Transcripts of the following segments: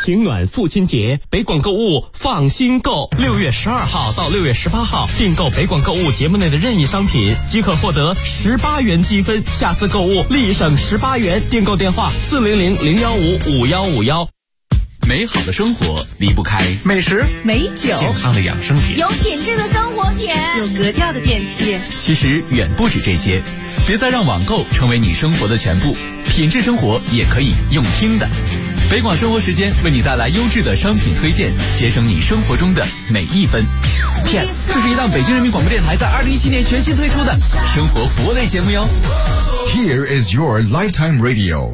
情暖父亲节，北广购物放心购，6月12号到6月18号订购北广购物节目内的任意商品，即可获得18元积分，下次购物立省18元。订购电话400-015-5151。 美好的生活离不开美食、 美酒、 健康的养生品、 有品质的生活品、 有格调的电器。 其实远不止这些，别再让网购成为你生活的全部，品质生活也可以用听的。北广生活时间为你带来优质的商品推荐，节省你生活中的每一分。Yes， 这是一档北京人民广播电台在2017年全新推出的生活服务类节目哟。 Here is your lifetime radio。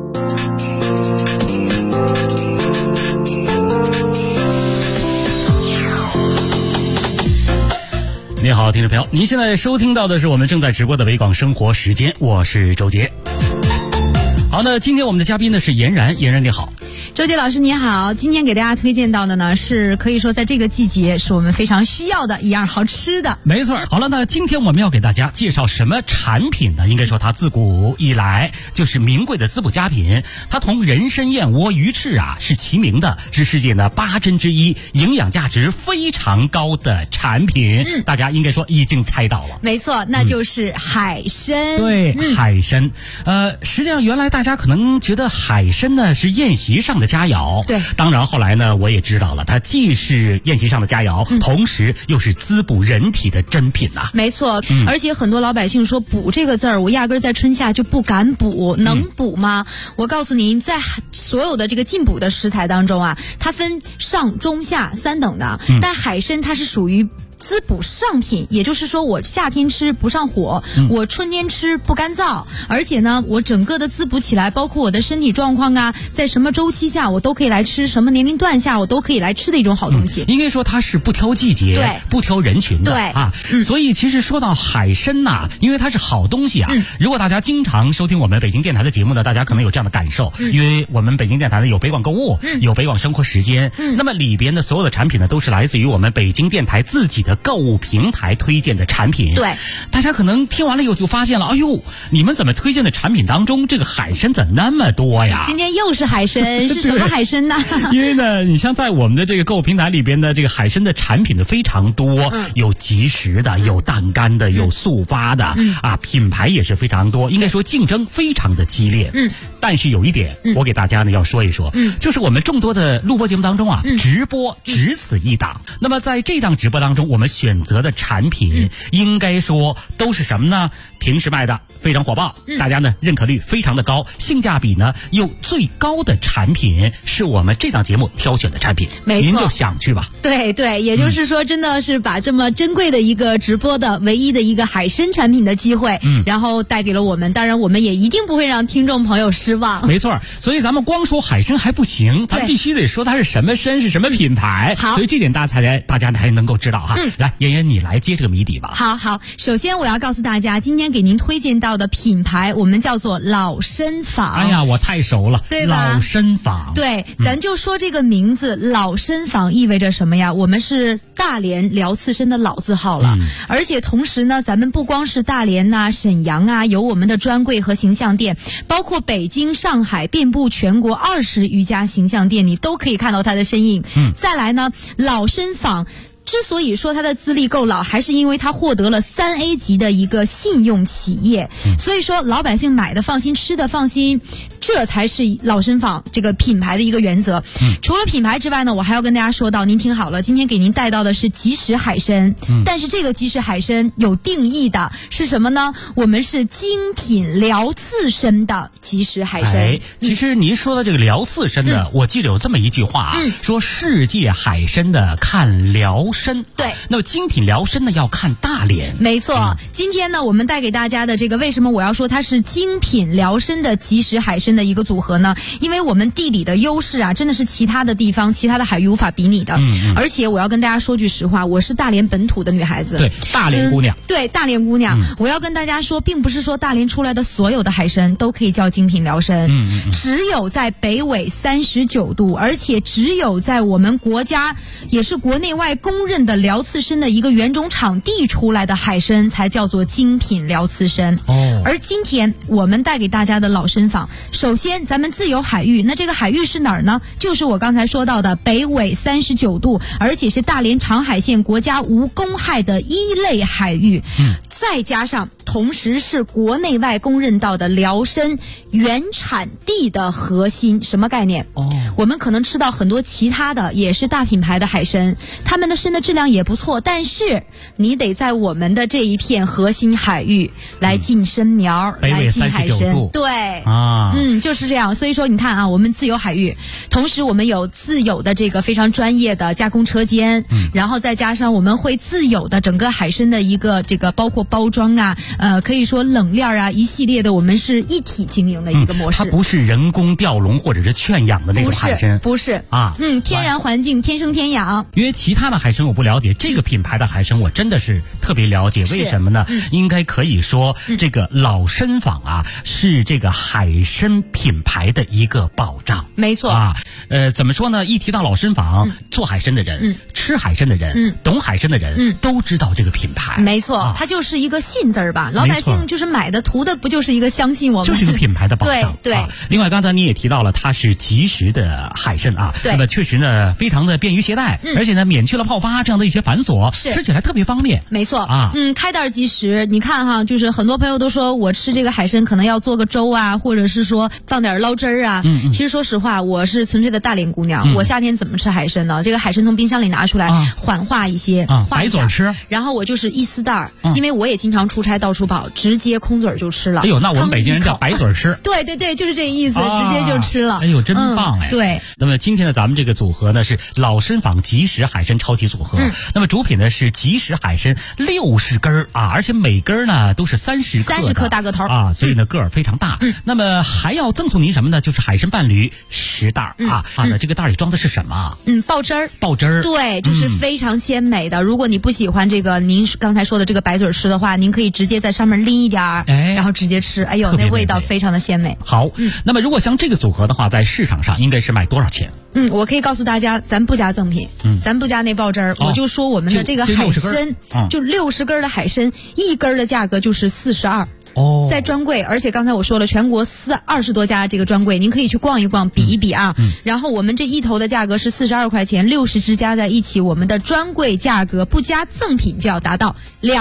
你好，听众朋友，您现在收听到的是我们正在直播的北广生活时间，我是周杰。好，那今天我们的嘉宾呢是妍然，妍然你好。 周杰老师你好，今天给大家推荐到的呢是可以说在这个季节是我们非常需要的一样好吃的。 没错。好了，那今天我们要给大家介绍什么产品呢？应该说它自古以来就是名贵的滋补佳品，它同人参、燕窝、鱼翅啊是齐名的，是世界的8珍之一，营养价值非常高的产品。大家应该说已经猜到了， 没错，那就是海参。 对，海参。实际上原来大家可能觉得海参呢是宴席上的佳肴， 对， 当然后来呢我也知道了，它既是宴席上的佳肴，同时又是滋补人体的珍品呐。 没错，而且很多老百姓说补这个字儿，我压根儿在春夏就不敢补，能补吗？我告诉您，在所有的这个进补的食材当中啊，它分上中下3等的，但海参它是属于滋补上品，也就是说我夏天吃不上火，我春天吃不干燥，而且呢我整个的滋补起来，包括我的身体状况啊，在什么周期下我都可以来吃，什么年龄段下我都可以来吃的一种好东西。 应该说它是不挑季节， 对， 不挑人群的， 对啊。所以其实说到海参呐，因为它是好东西啊，如果大家经常收听我们北京电台的节目呢，大家可能有这样的感受，因为我们北京电台呢有北广购物，有北广生活时间，那么里边的所有的产品呢都是来自于我们北京电台自己的购物平台推荐的产品。 对， 大家可能听完了以后就发现了，哎呦，你们怎么推荐的产品当中这个海参怎么那么多呀？ 今天又是海参，是什么海参呢？ 因为呢，你像在我们的这个购物平台里边的这个海参的产品的非常多，有即食的，有淡干的，有速发的，啊，品牌也是非常多，应该说竞争非常的激烈。但是有一点，我给大家呢要说一说，就是我们众多的录播节目当中啊，直播只此一档。那么在这档直播当中，我们选择的产品应该说都是什么呢？平时卖的非常火爆，大家呢认可率非常的高，性价比呢又最高的产品，是我们这档节目挑选的产品。 没错， 您就想去吧。 对对，也就是说，真的是把这么珍贵的一个直播的唯一的一个海参产品的机会，然后带给了我们。当然，我们也一定不会让听众朋友失望。 没错，所以咱们光说海参还不行，咱必须得说它是什么参，是什么品牌。 好， 所以这点大家才能够知道哈。来，妍妍，你来接这个谜底吧。 好，首先我要告诉大家，今天给您推荐到的品牌，我们叫做老参坊。 哎呀，我太熟了， 对吧？ 老参坊。 对，咱就说这个名字，老参坊意味着什么呀？我们是大连辽刺参的老字号了，而且同时呢，咱们不光是大连呐、沈阳啊，有我们的专柜和形象店，包括北京、上海，遍布全国20余家形象店，你都可以看到它的身影。再来呢，老参坊之所以说它的资历够老，还是因为它获得了3A 级的一个信用企业，所以说老百姓买的放心，吃的放心，这才是老参坊这个品牌的一个原则。除了品牌之外呢，我还要跟大家说到，您听好了，今天给您带到的是即食海参，但是这个即食海参有定义的，是什么呢？我们是精品辽刺参的即食海参。 其实您说的这个辽刺参呢，我记得有这么一句话啊，说世界海参的看辽参， 对， 那么精品辽参呢要看大连。 没错，今天呢我们带给大家的这个，为什么我要说它是精品辽参的即食海参的一个组合呢？因为我们地理的优势啊，真的是其他的地方、其他的海域无法比拟的。而且我要跟大家说句实话，我是大连本土的女孩子， 对，大连姑娘， 对，大连姑娘。我要跟大家说，并不是说大连出来的所有的海参都可以叫精品辽参，只有在北纬39度，而且只有在我们国家也是国内外公认的辽刺参的一个原种场地出来的海参才叫做精品辽刺参。而今天我们带给大家的老参坊首先咱们自由海域，那这个海域是哪儿呢？就是我刚才说到的北纬39度，而且是大连长海县国家无公害的1类海域。再加上同时是国内外公认到的辽参原产地的核心。什么概念？我们可能吃到很多其他的也是大品牌的海参，他们的参的质量也不错，但是你得在我们的这一片核心海域来进参苗，来进海参。对啊，就是这样。所以说你看啊，我们自由海域，同时我们有自有的这个非常专业的加工车间，然后再加上我们会自有的整个海参的一个这个包括包装啊，可以说冷链啊，一系列的，我们是一体经营的一个模式。 它不是人工吊笼或者是圈养的那种海参， 不是啊，天然环境天生天养。 因为其他的海参我不了解，这个品牌的海参我真的是特别了解。为什么呢？应该可以说这个老参坊啊，是这个海参品牌的一个保障。 没错啊，怎么说呢？一提到老参坊，做海参的人，吃海参的人，懂海参的人，都知道这个品牌。 没错，它就是一个信字儿吧，老百姓就是买的图的，不就是一个相信我们， 就是一个品牌的保障。 对。 另外，刚才你也提到了，它是即食的海参啊，那么确实呢，非常的便于携带，而且呢，免去了泡发这样的一些繁琐，吃起来特别方便。 没错啊，开袋即食。你看哈，就是很多朋友都说我吃这个海参可能要做个粥啊，或者是说放点捞汁儿啊。其实说实话，我是纯粹的大连姑娘，我夏天怎么吃海参呢？这个海参从冰箱里拿出来，缓化一些， 白嘴吃， 然后我就是一丝袋儿，因为我也经常出差到处跑，直接空嘴就吃了。 哎呦，那我们北京人叫白嘴吃。 对，就是这意思，直接就吃了。 哎呦，真棒哎！ 对。 那么今天呢，咱们这个组合呢是老参坊即食海参超级组合。那么主品呢是即食海参60根啊，而且每根呢都是30克 ，30克大个头啊，所以呢个儿非常大。那么还要赠送您什么呢？就是海参伴侣10袋啊。那这个袋里装的是什么？ 爆汁儿。 爆汁儿。 对，就是非常鲜美的。如果你不喜欢这个您刚才说的这个白嘴吃的话，您可以直接在上面淋一点儿，然后直接吃。哎呦，那味道非常的鲜美。 好，那么如果像这个组合的话，在市场上应该是卖多少钱？ 我可以告诉大家，咱不加赠品，咱不加那爆汁儿，我就说我们的这个海参，就60根的海参，一根的价格就是42。在专柜，而且刚才我说了，全国20多家这个专柜，您可以去逛一逛，比一比啊。然后我们这一头的价格是42块钱，60只加在一起，我们的专柜价格不加赠品就要达到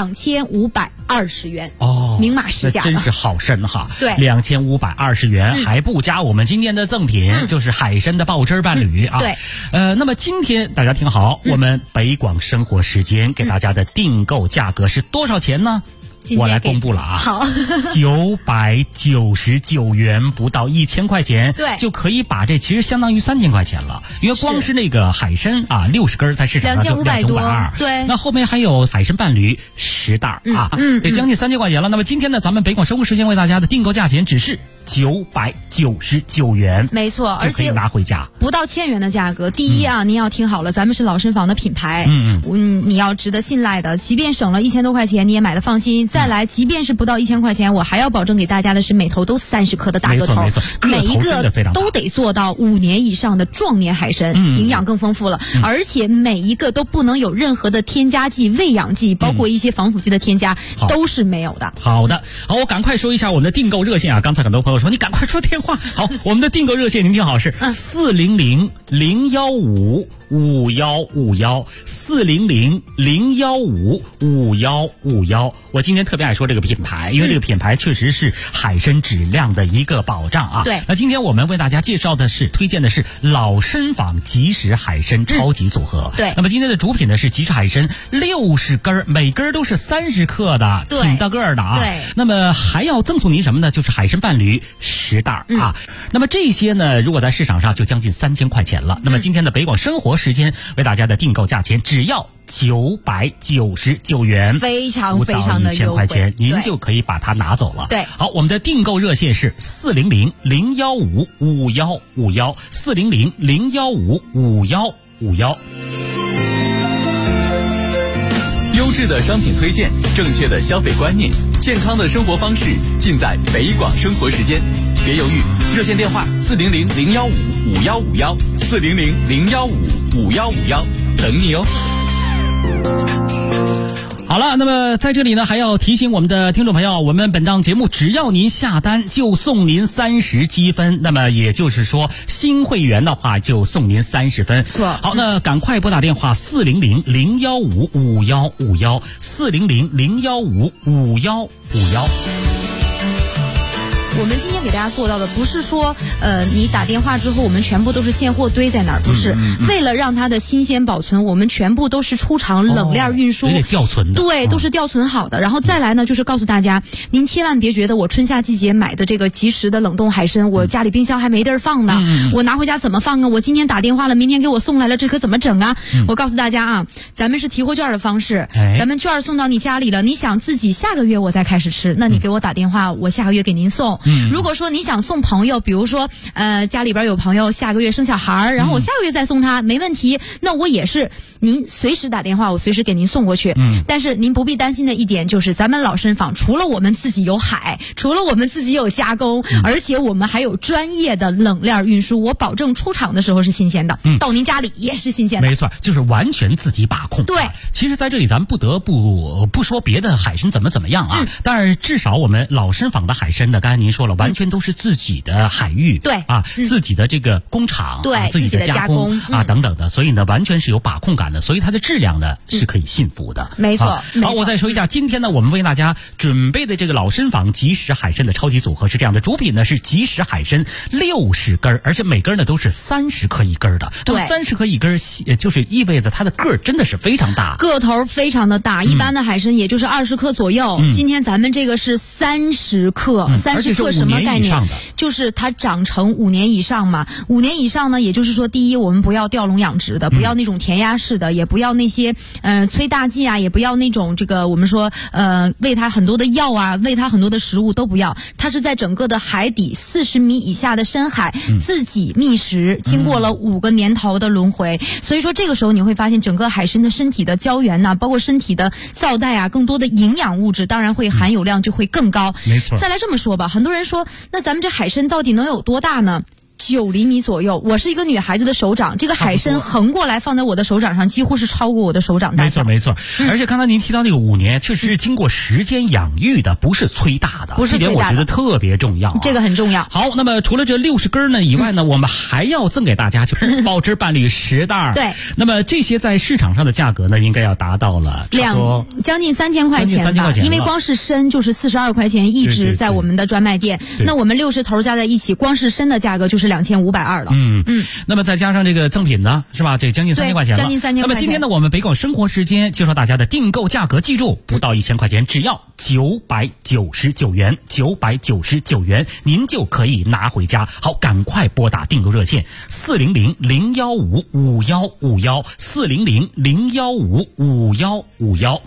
2520元。明码实价， 真是好参哈。 对 ，2520元还不加我们今天的赠品，就是海参的爆汁伴侣啊。 对， 那么今天大家听好，我们北广生活时间给大家的订购价格是多少钱呢？我来公布了啊， 好 ，999元，不到1000块钱， 对， 就可以把这其实相当于3000块钱了，因为光是那个海参啊，60根在市场上就2520多， 对， 那后面还有海参伴侣10袋啊，得将近3000块钱了。那么今天呢，咱们北广生活时间为大家的订购价钱只是999元， 没错， 而且拿回家不到1000元的价格。第一啊，您要听好了，咱们是老参坊的品牌，你要值得信赖的，即便省了1000多块钱，你也买的放心。再来，即便是不到1000块钱，我还要保证给大家的是每头都30克的大个头， 没错， 每一个都得做到5年以上的壮年海参，营养更丰富了，而且每一个都不能有任何的添加剂、喂养剂，包括一些防腐剂的添加，都是没有的。 好，我赶快说一下我们的订购热线啊！刚才很多朋友说你赶快说电话。好，我们的订购热线您听好是400-015-5151，400-015-5151。我今天特别爱说这个品牌，因为这个品牌确实是海参质量的一个保障啊。 对。 那今天我们为大家推荐的是老参坊即食海参超级组合。 对。 那么今天的主品呢是即食海参60根，每根都是30克的，挺大个的啊。 对。 那么还要赠送您什么呢？就是海参伴侣10袋啊。那么这些呢，如果在市场上就将近3000块钱了。那么今天的北广生活时间为大家的订购价钱只要999元， 非常非常的优惠，1000块钱您就可以把它拿走了。 对， 好，我们的订购热线是400-015-5151，400-015-5151。 优质的商品推荐，正确的消费观念，健康的生活方式，尽在北广生活时间。别犹豫，热线电话400-015-5151，400-015-5151，等你哦。 好了，那么在这里呢，还要提醒我们的听众朋友，我们本档节目只要您下单就送您30积分，那么也就是说新会员的话就送您30分。 错。 好，那赶快拨打电话400-015-5151 400-015-5151。 我们今天给大家做到的不是说，你打电话之后我们全部都是现货堆在那儿，不是。为了让它的新鲜保存，我们全部都是出厂冷链运输， 得吊存的。 对，都是吊存好的。然后再来呢，就是告诉大家，您千万别觉得我春夏季节买的这个即食的冷冻海参，我家里冰箱还没地儿放呢，我拿回家怎么放啊？我今天打电话了，明天给我送来了，这可怎么整啊？我告诉大家啊，咱们是提货券的方式，咱们券送到你家里了，你想自己下个月我再开始吃，那你给我打电话，我下个月给您送。如果说你想送朋友，比如说家里边有朋友下个月生小孩，然后我下个月再送他，没问题，那我也是您随时打电话，我随时给您送过去。但是您不必担心的一点就是，咱们老参坊除了我们自己有海，除了我们自己有加工，而且我们还有专业的冷链运输，我保证出厂的时候是新鲜的，到您家里也是新鲜的。 没错，就是完全自己把控。 对， 其实在这里咱们不得不说别的海参怎么样啊，但是至少我们老参坊的海参呢，刚才您说了，完全都是自己的海域， 对啊，自己的这个工厂， 对， 自己的加工啊等等的，所以呢，完全是有把控感的，所以它的质量呢是可以信服的。 没错。 好，我再说一下，今天呢，我们为大家准备的这个老参坊即食海参的超级组合是这样的，主品呢是即食海参60根，而且每根呢都是30克一根的。 对 ，30克一根，就是意味着它的个儿真的是非常大， 个头非常的大，一般的海参也就是20克左右。今天咱们这个是30克，30克什么概念？就是它长成5年以上嘛。5年以上呢，也就是说，第一，我们不要吊笼养殖的，不要那种填鸭式的，也不要那些催大剂啊，也不要那种这个我们说喂它很多的药啊，喂它很多的食物都不要。它是在整个的海底40米以下的深海自己觅食，经过了5个年头的轮回。所以说这个时候你会发现整个海参的身体的胶原呐，包括身体的皂带啊，更多的营养物质当然会含有量就会更高。 没错。 再来这么说吧，很多人说那咱们这海参到底能有多大呢？9厘米左右，我是一个女孩子的手掌，这个海参横过来放在我的手掌上，几乎是超过我的手掌大小。 没错。而且刚才您提到那个5年，确实是经过时间养育的，不是催大的， 不是催大的， 这点我觉得特别重要， 这个很重要。 好，那么除了这60根呢以外呢，我们还要赠给大家就是包汁伴侣10袋。 对， 那么这些在市场上的价格呢，应该要达到了将近3000块钱吧，因为光是参就是42块钱一支，在我们的专卖店。那我们60头加在一起，光是参的价格就是2520了。 那么再加上这个赠品呢，是吧？这将近3000块钱了。 将近3000块钱。 那么今天呢，我们北广生活时间介绍大家的订购价格，记住不到1000块钱，只要999元，999元，您就可以拿回家。好，赶快拨打订购热线400-015-5151 400-015-5151。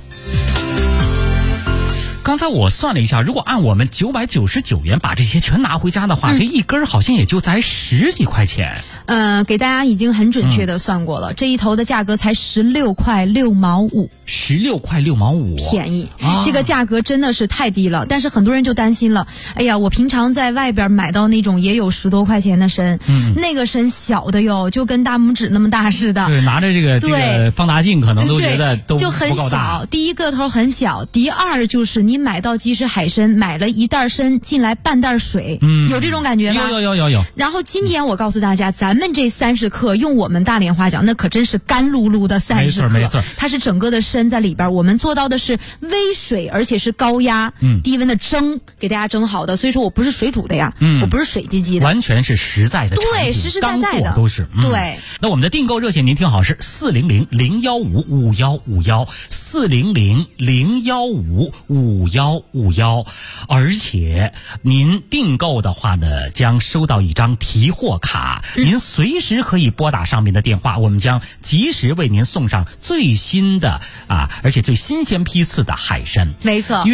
刚才我算了一下，如果按我们999元把这些全拿回家的话，这一根好像也就才10几块钱。 给大家已经很准确的算过了，这一头的价格才16块6毛5 ，16块6毛5， 便宜。这个价格真的是太低了，但是很多人就担心了。哎呀，我平常在外边买到那种也有10多块钱的参，那个参小的哟，就跟大拇指那么大似的。 对，拿着这个放大镜，可能都觉得都就很小。第一个头很小，第二就是你买到即食海参，买了一袋参进来半袋水，有这种感觉吗？ 有。 然后今天我告诉大家，咱们这30克，用我们大连话讲，那可真是干噜噜的30克， 没错， 它是整个的参在里边。我们做到的是微水，而且是高压、低温的蒸，给大家蒸好的。所以说我不是水煮的呀，我不是水唧唧的， 完全是实在的产品， 对，实实在在的都是。 对。 那我们的订购热线您听好是400-015-5151 400-015-5151，而且您订购的话呢，将收到一张提货卡，您随时可以拨打上面的电话，我们将及时为您送上最新的而且最新鲜批次的海参。 没错， 因为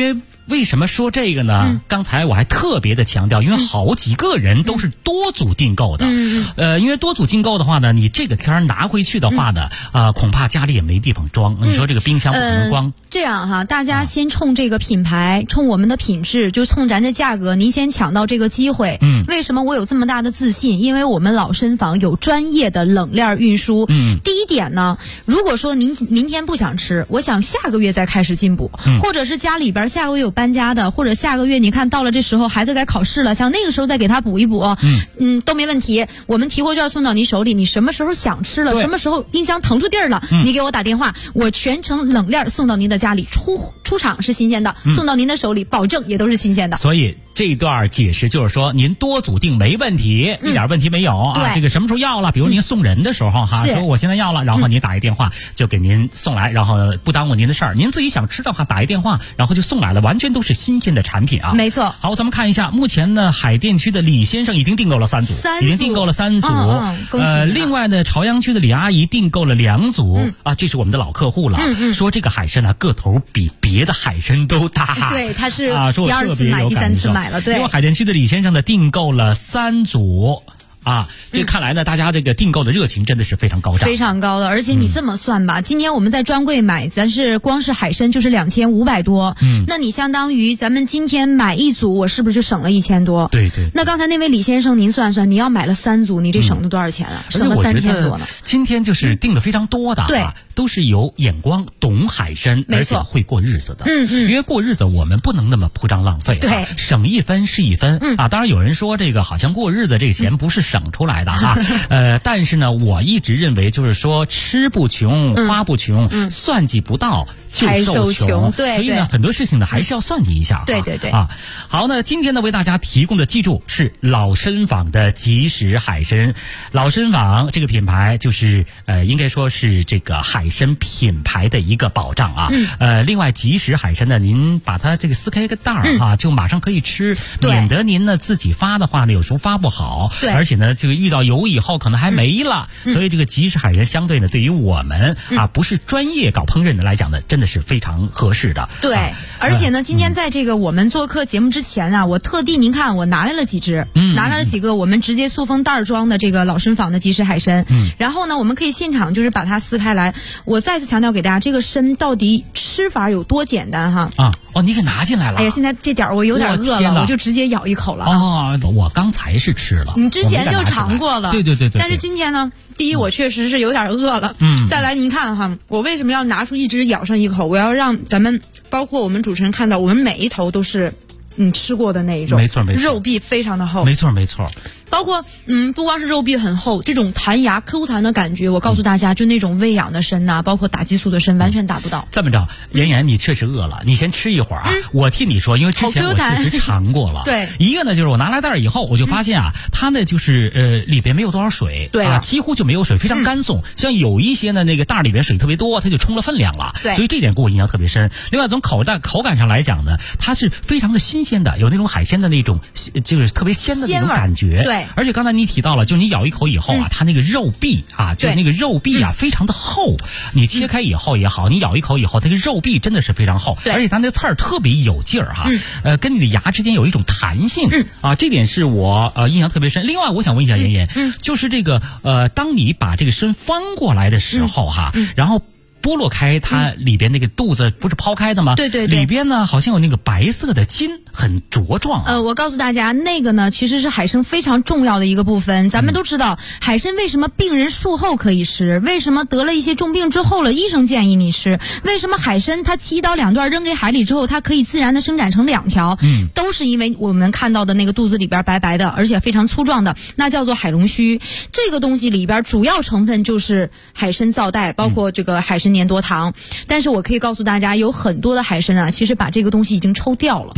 为什么说这个呢？刚才我还特别的强调，因为好几个人都是多组订购的。因为多组订购的话呢，你这个天拿回去的话呢，恐怕家里也没地方装。你说这个冰箱不可能光。 这样哈，大家先冲这个品牌，冲我们的品质，就冲咱的价格，您先抢到这个机会。为什么我有这么大的自信？因为我们老参坊有专业的冷链运输。第一点呢，如果说您明天不想吃，我想下个月再开始进补，或者是家里边下个月有搬家的，或者下个月你看到了这时候孩子该考试了，像那个时候再给他补一补，都没问题。我们提货券送到你手里，你什么时候想吃了，什么时候冰箱腾出地儿了，你给我打电话，我全程冷链送到您的家里，出厂是新鲜的，送到您的手里保证也都是新鲜的。 所以这段解释就是说，您多组订没问题，一点问题没有啊。这个什么时候要了，比如您送人的时候哈，说我现在要了，然后您打一电话就给您送来，然后不耽误您的事儿。您自己想吃的话打一电话，然后就送来了，完全都是新鲜的产品啊。 没错。 好，咱们看一下，目前呢，海淀区的李先生已经订购了3组，已经订购了3组。 恭喜。 另外呢，朝阳区的李阿姨订购了2组啊，这是我们的老客户了。说这个海参呢，个头比别的海参都大。 对，他是第2次买，第3次买了。对。 因为海淀区的李先生呢，订购了3组。这看来呢，大家这个订购的热情真的是非常高涨， 非常高的。而且你这么算吧，今天我们在专柜买，咱是光是海参就是2500多，那你相当于咱们今天买1组，我是不是就省了1000多？ 对。 那刚才那位李先生，您算算，你要买了3组，你这省了多少钱啊？省了3000多呢。 今天就是订的非常多的，对，都是有眼光、懂海参，而且会过日子的。因为过日子我们不能那么铺张浪费，对，省1分是1分啊。当然有人说这个好像过日子这个钱不是省出来的哈，但是呢，我一直认为就是说吃不穷，花不穷，算计不到就受穷。对，所以呢，很多事情呢还是要算计一下。 对啊。 好，那今天呢为大家提供的，记住是老参坊的即食海参。老参坊这个品牌就是应该说是这个海参品牌的一个保障啊。另外即食海参呢，您把它这个撕开一个袋儿就马上可以吃，免得您呢自己发的话呢有时候发不好，而且呢这个遇到油以后可能还没了，所以这个即食海参相对呢对于我们不是专业搞烹饪的来讲呢，真的是非常合适的。 对，而且呢今天在这个我们做客节目之前啊，我特地您看我拿来了几只，拿来了几个我们直接塑封袋装的这个老参坊的即食海参，然后呢我们可以现场就是把它撕开来。我再次强调给大家，这个参到底吃法有多简单哈。 你给拿进来了。 哎呀，现在这点我有点饿了，我就直接咬一口了。 我刚才是吃了， 你之前就尝过了。 对。 但是今天呢，第一我确实是有点饿了。再来您看哈，我为什么要拿出一只咬上一口？我要让咱们包括我们主持人看到，我们每一头都是你吃过的那一种。 没错， 肉壁非常的厚。 没错。 包括不光是肉壁很厚，这种弹牙 Q 弹的感觉，我告诉大家，就那种喂养的参呐，包括打激素的参，完全达不到。 这么着，妍妍，你确实饿了，你先吃一会儿啊。我替你说，因为之前我确实尝过了。对，一个呢就是我拿来袋以后，我就发现它呢就是里边没有多少水，对几乎就没有水，非常干松。像有一些呢那个袋里边水特别多，它就冲了分量了。对，所以这点给我印象特别深。另外从口感上来讲呢，它是非常的新鲜的，有那种海鲜的那种就是特别鲜的那种感觉。对。而且刚才你提到了，就你咬一口以后它那个肉壁就是那个肉壁非常的厚。你切开以后也好，你咬一口以后，那个肉壁真的是非常厚，而且它那刺儿特别有劲儿跟你的牙之间有一种弹性这点是我印象特别深。另外，我想问一下妍妍，就是这个当你把这个参翻过来的时候然后剥落开它里边那个肚子不是抛开的吗？对，里边呢好像有那个白色的筋，很茁壮我告诉大家，那个呢其实是海参非常重要的一个部分。咱们都知道海参为什么病人术后可以吃，为什么得了一些重病之后了医生建议你吃，为什么海参它7刀2段扔给海里之后它可以自然的生长成2条，都是因为我们看到的那个肚子里边白白的而且非常粗壮的，那叫做海龙须。这个东西里边主要成分就是海参皂带，包括这个海参粘多糖。但是我可以告诉大家，有很多的海参其实把这个东西已经抽掉了。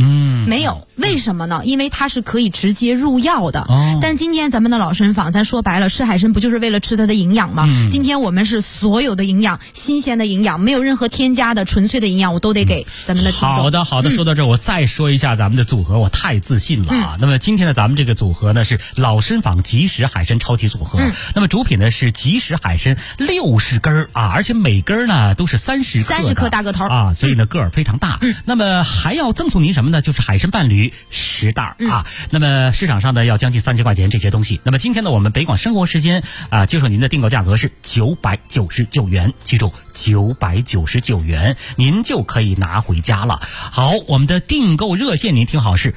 没有，为什么呢？因为它是可以直接入药的。但今天咱们的老参坊，咱说白了，吃海参不就是为了吃它的营养吗？今天我们是所有的营养，新鲜的营养，没有任何添加的纯粹的营养，我都得给咱们的听众。 好的，说到这儿，我再说一下咱们的组合，我太自信了啊！那么今天的咱们这个组合呢是老参坊即食海参超级组合，那么主品呢是即食海参60根啊，而且每根呢都是30克大个头啊，所以呢个儿非常大。那么还要赠送您什么呢？就是海参伴侣10袋啊。那么市场上呢要将近3000块钱这些东西。那么今天呢我们北广生活时间啊，接受您的订购价格是999元，记住999元，您就可以拿回家了。好，我们的订购热线您听好是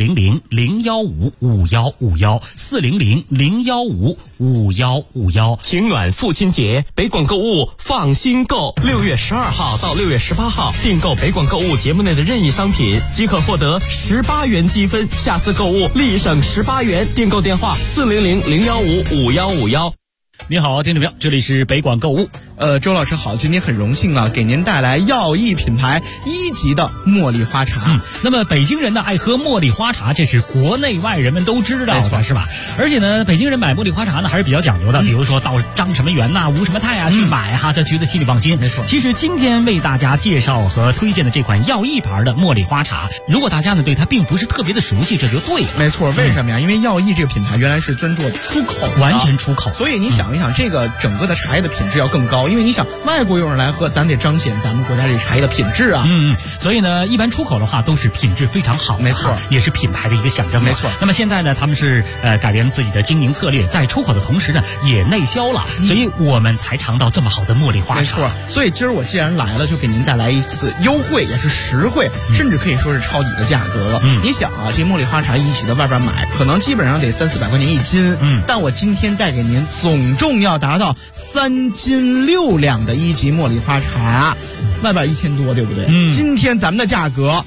400-015-5151，400-015-5151。 情暖父亲节，北广购物放心购，6月12号到6月18号订购北广购物节目内的任意商品，即可获得18元积分，下次购物立省18元。订购电话400-015-5151。 你好，听众朋友，这里是北广购物。 周老师好，今天很荣幸啊，给您带来药益品牌1级的茉莉花茶。 那么北京人呢爱喝茉莉花茶，这是国内外人们都知道的，是吧？而且呢，北京人买茉莉花茶呢还是比较讲究的，比如说到张什么园呐、吴什么泰啊去买哈，他觉得心里放心。 没错。 其实今天为大家介绍和推荐的这款药益牌的茉莉花茶，如果大家呢对它并不是特别的熟悉，这就对了。 没错，为什么呀？因为药益这个品牌原来是专做出口的， 完全出口， 所以你想一想，这个整个的茶叶的品质要更高，因为你想外国友人来喝，咱得彰显咱们国家这茶叶的品质啊。 所以呢，一般出口的话都是品质非常好的， 没错， 也是品牌的一个象征。 没错。 那么现在呢，他们是改变了自己的经营策略，在出口的同时呢，也内销了，所以我们才尝到这么好的茉莉花茶。 没错。所以今儿我既然来了，就给您带来一次优惠，也是实惠，甚至可以说是抄底的价格了。你想啊，这茉莉花茶一起在外边买，可能基本上得300-400块钱1斤。但我今天带给您总重要达到3斤6两的1级茉莉花茶，外边1000多，对不对？今天咱们的价格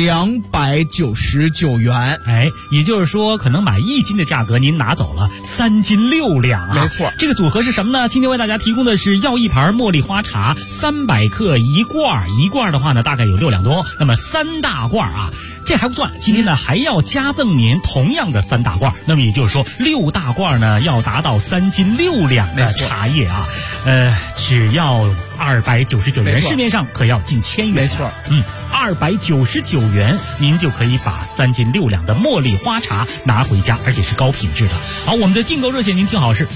299元， 也就是说，可能买1斤的价格，您拿走了3斤6两啊！ 没错， 这个组合是什么呢？今天为大家提供的是药益牌茉莉花茶，300克1罐，一罐的话呢，大概有6两多，那么3大罐啊。这还不算，今天呢还要加赠您同样的3大罐，那么也就是说6大罐呢要达到3斤6两的茶叶啊，只要299元，市面上可要近1000元。 没错 ，299元您就可以把3斤6两的茉莉花茶拿回家，而且是高品质的。好，我们的订购热线您听好是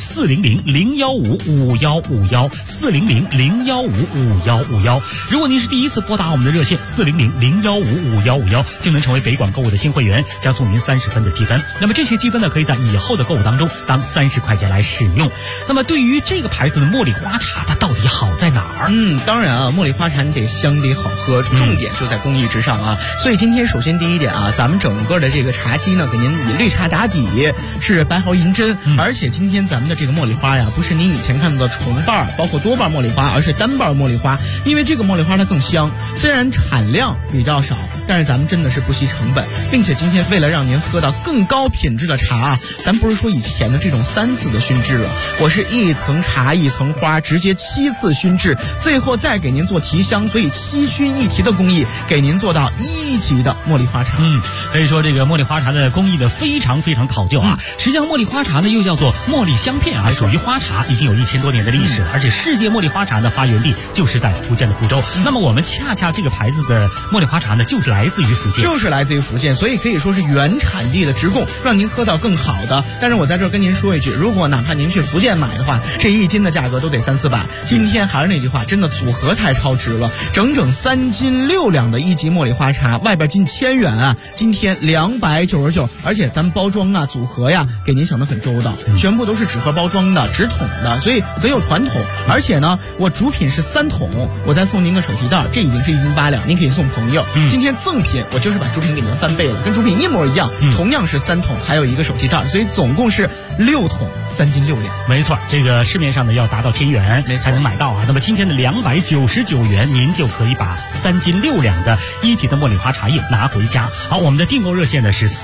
400-015-5151，400-015-5151。如果您是第一次拨打我们的热线400-015-5151，就能成为北广购物的新会员，将送您30分的积分。那么这些积分呢，可以在以后的购物当中当30块钱来使用。那么对于这个牌子的茉莉花茶，它到底好在哪儿？ 当然啊，茉莉花茶你得香得好喝，重点就在工艺之上啊。所以今天首先第一点啊，咱们整个的这个茶基呢，给您以绿茶打底，是白毫银针，而且今天咱们的这个茉莉花呀，不是您以前看到的重瓣包括多瓣茉莉花，而是单瓣茉莉花。因为这个茉莉花它更香，虽然产量比较少，但是咱们真的是不惜成本，并且今天为了让您喝到更高品质的茶，咱不是说以前的这种3次的熏制了，我是一层茶一层花，直接7次熏制，最后再给您做提香，所以7熏1提的工艺给您做到1级的茉莉花茶。 可以说这个茉莉花茶的工艺的非常非常考究啊。实际上茉莉花茶呢又叫做茉莉香片啊，属于花茶，已经有1000多年的历史了，而且世界茉莉花茶的发源地就是在福建的福州。那么我们恰恰这个牌子的茉莉花茶呢，就是来自于福建， 所以可以说是原产地的直供，让您喝到更好的。但是我在这儿跟您说一句，如果哪怕您去福建买的话，这1斤的价格都得300-400。今天还是那句话，真的组合太超值了，整3斤6两的1级茉莉花茶，外边近1000元啊，今天299，而且咱们包装啊组合呀，给您想得很周到，全部都是纸盒包装的，纸桶的，所以很有传统。而且呢，我主品是3桶，我再送您个手提袋，这已经是1斤8两，您可以送朋友。今天赠品我就是把主品给您翻倍了，跟主品一模一样，同样是3桶，还有一个手提袋，所以总共是6桶3斤6两。 没错，这个市面上呢要达到1000元才能买到啊。那么今天的299元，您就可以把3斤6两的1级的茉莉花茶叶拿回家。好，我们的订购热线呢是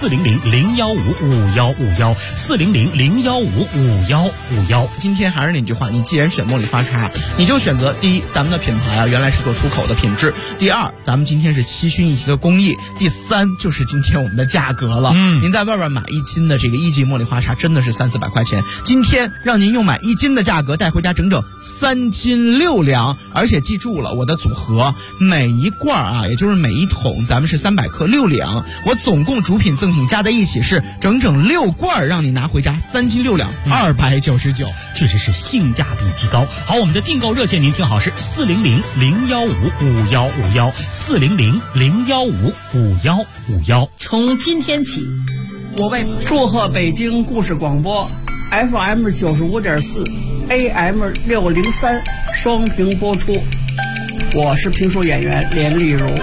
400-015-5151，400-015-5151。 今天还是那句话，你既然选茉莉花茶，你就选择第一，咱们的品牌啊原来是做出口的品质；第二，咱们今天是7熏1提的的工艺，第3就是今天我们的价格了。您在外边买1斤的这个1级茉莉花茶真的是300-400块钱，今天让您用买1斤的价格带回家整整3斤6两，而且记住了我的组合，每一罐啊，也就是每一桶咱们是300克6两，我总共主品赠品加在一起是整整6罐，让你拿回家3斤6两299， 确实是性价比极高。好，我们的订购热线您听好，是400-015-5151，400-015-5151。 从今天起，我为祝贺北京故事广播 FM 95.4 AM 603双屏播出。我是评书演员连丽如。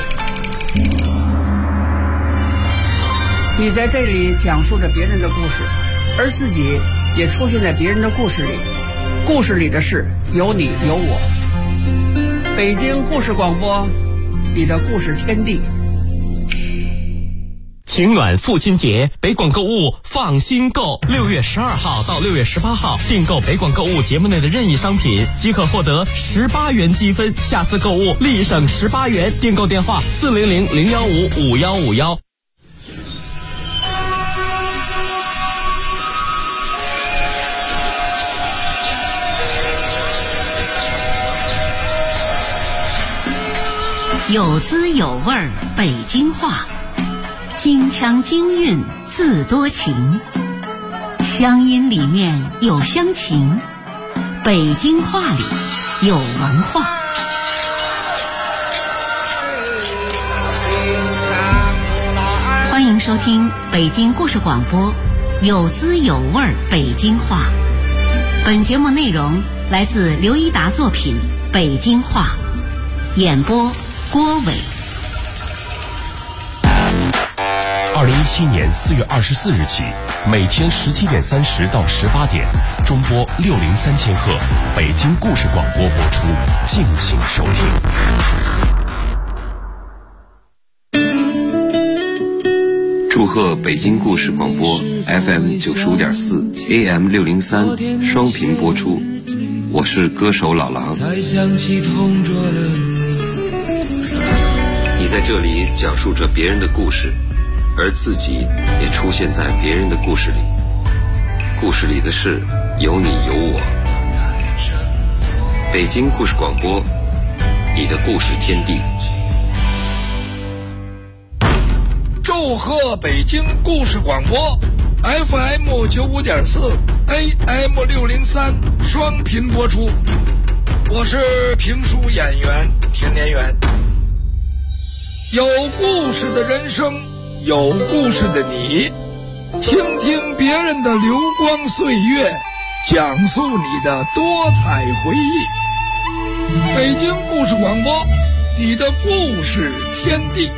你在这里讲述着别人的故事，而自己也出现在别人的故事里，故事里的事有你有我。北京故事广播，你的故事天地。 情暖父亲节，北广购物放心购，6月12号到6月18号订购北广购物节目内的任意商品，即可获得18元积分，下次购物立省18元。订购电话400-015-5151。 有滋有味儿北京话，京腔京韵自多情，乡音里面有乡情，北京话里有文化。欢迎收听北京故事广播有滋有味儿北京话。本节目内容来自刘一达作品《北京话》，演播郭伟。 2017年4月24日起，每天17点30到18点，中波603千赫北京故事广播播出，敬请收听。 祝贺北京故事广播 FM 95.4 AM 603双频播出，我是歌手老狼。你在这里讲述着别人的故事，而自己也出现在别人的故事里，故事里的事有你有我。北京故事广播，你的故事天地。 祝贺北京故事广播 FM 95.4 AM 603双频播出，我是评书演员田连元。有故事的人生，有故事的你，倾听别人的流光岁月，讲述你的多彩回忆。北京故事广播，你的故事天地。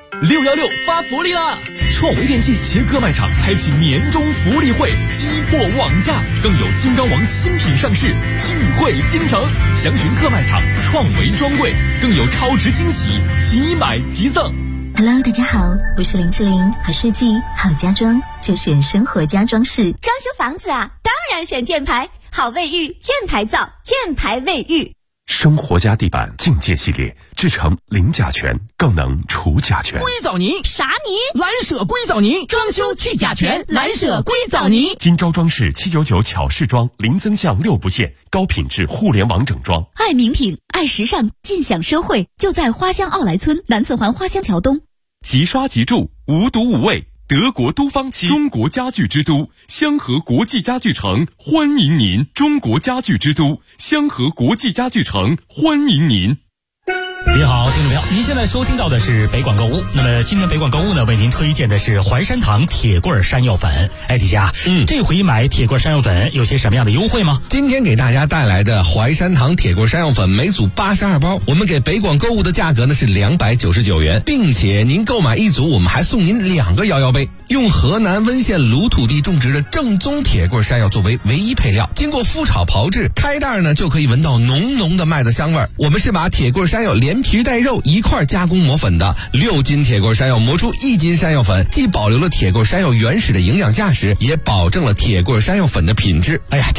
616发福利啦！创维电器携各卖场开启年终福利会，激破网价，更有金刚王新品上市，聚会京城，详询各卖场创维专柜，更有超值惊喜，即买即赠。 Hello， 大家好，我是林志玲，好设计好家装就选生活家装饰。 装修房子啊，当然选箭牌，好卫浴箭牌皂，箭牌卫浴。 生活家地板境界系列制成零甲醛，更能除甲醛。 硅藻泥啥泥？ 蓝舍硅藻泥，装修去甲醛，蓝舍硅藻泥。 今朝装饰799巧饰装，零增项6不限，高品质互联网整装。 爱名品，爱时尚，尽享奢惠，就在花乡奥莱村南四环花乡桥东。 即刷即住，无毒无味，德国都方漆，中国家具之都香河国际家具城欢迎您。中国家具之都香河国际家具城欢迎您。 您好，听众朋友，您现在收听到的是北广购物。那么今天北广购物呢，为您推荐的是淮山堂铁棍山药粉。哎，李佳，这回买铁棍山药粉有些什么样的优惠吗？ 今天给大家带来的淮山堂铁棍山药粉每组82包，我们给北广购物的价格呢是299元，并且您购买一组，我们还送您2个摇摇杯。用河南温县鲁土地种植的正宗铁棍山药作为唯一配料，经过麸炒炮制，开袋呢就可以闻到浓浓的麦子香味。我们是把铁棍山药连皮带肉一块加工磨粉的，6斤铁棍山药磨出1斤山药粉，既保留了铁棍山药原始的营养价值，也保证了铁棍山药粉的品质。 哎呀，